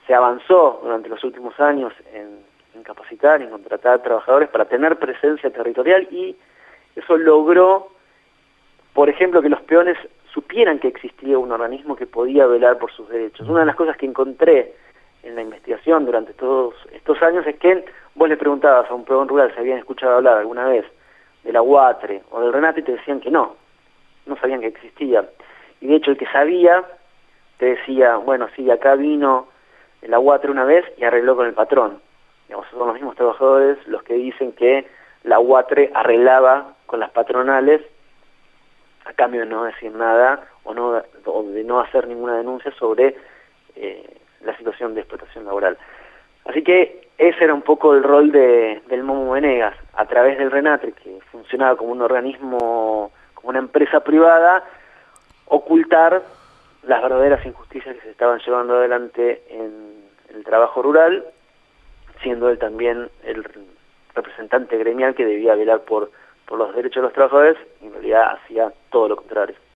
se avanzó durante los últimos años en capacitar, en contratar trabajadores para tener presencia territorial, y eso logró, por ejemplo, que los peones supieran que existía un organismo que podía velar por sus derechos. Una de las cosas que encontré en la investigación durante todos estos años es que vos le preguntabas a un peón rural si habían escuchado hablar alguna vez de la UATRE o del RENATE, y te decían que no sabían que existía. Y de hecho el que sabía te decía, bueno, sí, acá vino la UATRE una vez y arregló con el patrón. Digamos, son los mismos trabajadores los que dicen que la UATRE arreglaba con las patronales a cambio de no decir nada o de no hacer ninguna denuncia sobre la situación de explotación laboral. Así que ese era un poco el rol del Momo Venegas, a través del RENATRE, que funcionaba como un organismo, como una empresa privada, ocultar las verdaderas injusticias que se estaban llevando adelante en el trabajo rural, siendo él también el representante gremial que debía velar por los derechos de los trabajadores, y en realidad hacía todo lo contrario.